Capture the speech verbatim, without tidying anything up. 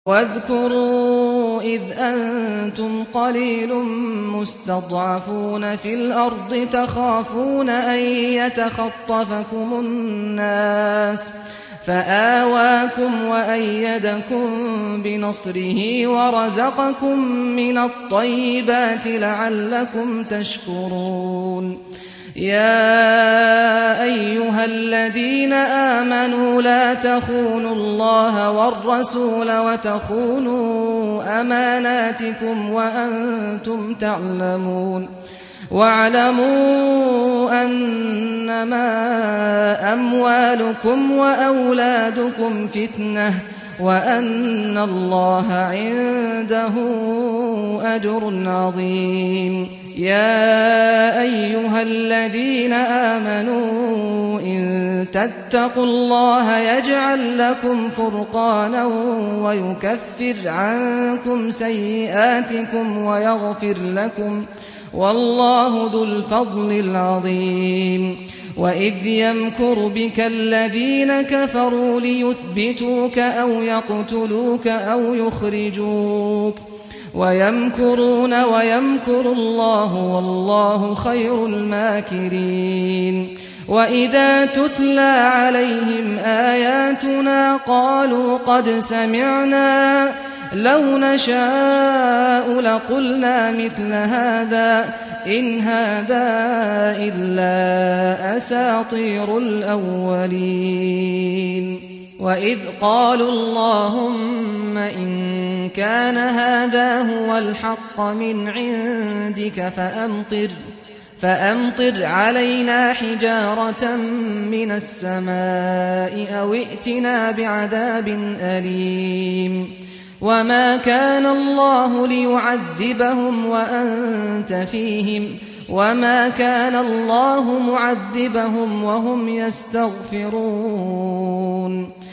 وَاذْكُرُوا إِذْ أَنتُمْ قَلِيلٌ مُّسْتَضْعَفُونَ فِي الْأَرْضِ تَخَافُونَ أَن يَتَخَطَّفَكُمُ النَّاسُ فَآوَاكُمْ وَأَيَّدَكُم بِنَصْرِهِ وَرَزَقَكُم مِّنَ الطَّيِّبَاتِ لَعَلَّكُمْ تَشْكُرُونَ يَا أَيُّهَا الَّذِينَ آمَنُوا لَا تَخُونُوا اللَّهَ وَالرَّسُولَ وَتَخُونُوا أَمَانَاتِكُمْ وَأَنتُمْ تَعْلَمُونَ وَاعْلَمُوا أَنَّمَا أَمْوَالُكُمْ وَأَوْلَادُكُمْ فِتْنَةٌ وَأَنَّ اللَّهَ عِندَهُ أَجْرٌ عَظِيمٌ يَا أَيُّهَا الَّذِينَ آمَنُوا إِن تَتَّقُوا اللَّهَ يَجْعَل لَّكُمْ فُرْقَانًا وَيُكَفِّرْ عَنكُمْ سَيِّئَاتِكُمْ وَيَغْفِرْ لَكُمْ وَاللَّهُ ذُو الْفَضْلِ الْعَظِيمِ وَإِذْ يَمْكُرُ بِكَ الَّذِينَ كَفَرُوا لِيُثْبِتُوكَ أَوْ يَقْتُلُوكَ أَوْ يُخْرِجُوكَ وَيَمْكُرُونَ وَيَمْكُرُ اللَّهُ وَاللَّهُ خَيْرُ الْمَاكِرِينَ وَإِذَا تُتْلَىٰ عَلَيْهِمْ آيَاتُنَا قَالُوا قَدْ سَمِعْنَا لَوْ نَشَاءُ لَقُلْنَا مِثْلَ هَٰذَا إِنْ هَٰذَا إِلَّا أَسَاطِيرُ الْأَوَّلِينَ وَإِذْ قَالُوا اللَّهُمَّ إِن كَانَ هَٰذَا هُوَ الْحَقَّ مِنْ عِندِكَ فَأَمْطِرْ فَأَمْطِرْ عَلَيْنَا حِجَارَةً مِّنَ السَّمَاءِ أَوِ ائْتِنَا بِعَذَابٍ أَلِيمٍ وَمَا كَانَ اللَّهُ لِيُعَذِّبَهُمْ وَأَنتَ فِيهِمْ وَمَا كَانَ اللَّهُ مُعَذِّبَهُمْ وَهُمْ يَسْتَغْفِرُونَ